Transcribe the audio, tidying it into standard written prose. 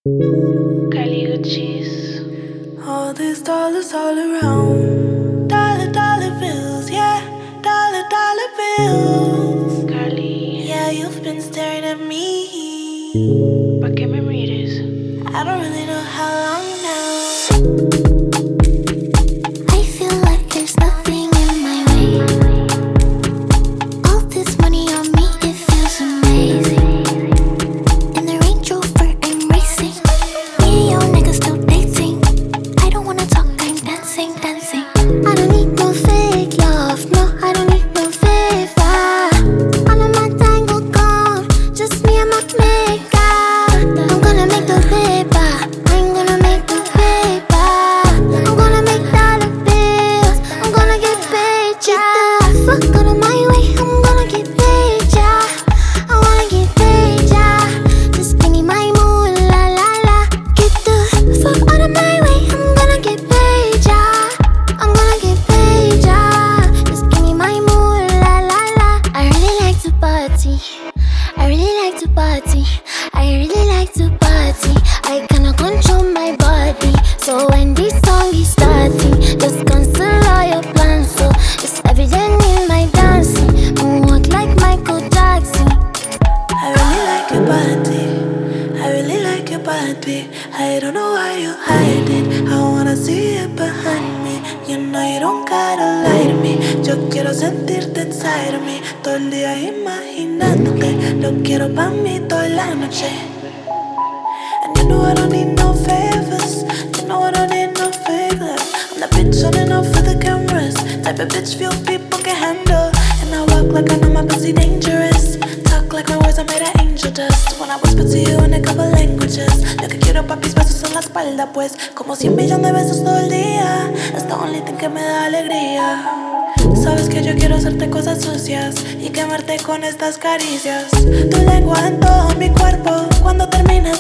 Caliuchis. All these dollars all around. Dollar, dollar bills, yeah. Dollar, dollar bills. Carly, Yeah, you've been staring at me. ¿pa' qué me mires? I don't really know how long now. I feel like there's nothing in my way. All this money on me, it feels amazing. In the Range Rover, I'm racing. Me and your nigga still dating. I don't wanna talk, I'm dancing, dancing. I don't need no fake love, no, I don't need no favor. All of my tango gone, just me and my makeup. I'm gonna make the paper, I'm gonna make the paper. I'm gonna make dollar bills, I'm gonna get paid, yeah. Fuck out of my way, I'm gonna get paid, yeah. I wanna get paid, yeah. Just give me my moolah, la la. Get the fuck out of my way, I'm gonna get paid, yeah. I'm gonna get paid, yeah. Just give me my moolah, la la. I really like to party. I really like to party. I really like to party. I cannot control my body. So when this song is starting, just cancel all your plans. So it's evident in my dancing. Moonwalk like Michael Jackson. I really like your body. I really like your body. I don't know why you hide it. I wanna see it behind me. You know you don't gotta lie to me. Yo quiero sentirte inside of me. Todo el día imaginándote. Lo quiero pa' mí toda la noche. And you know I don't need no favors. You know I don't need no favors. I'm the bitch on and off for the cameras. Type of bitch few people can handle. And I walk like I know my pussy dangerous. Talk like my words are made of angel dust. When I whisper to you in a couple languages. Lo que quiero papis besos en la espalda pues. Como 100 millones de besos todo el día. It's the only thing que me da alegría. Sabes que yo quiero hacerte cosas sucias y quemarte con estas caricias. Tu lengua en todo mi cuerpo. Cuando termines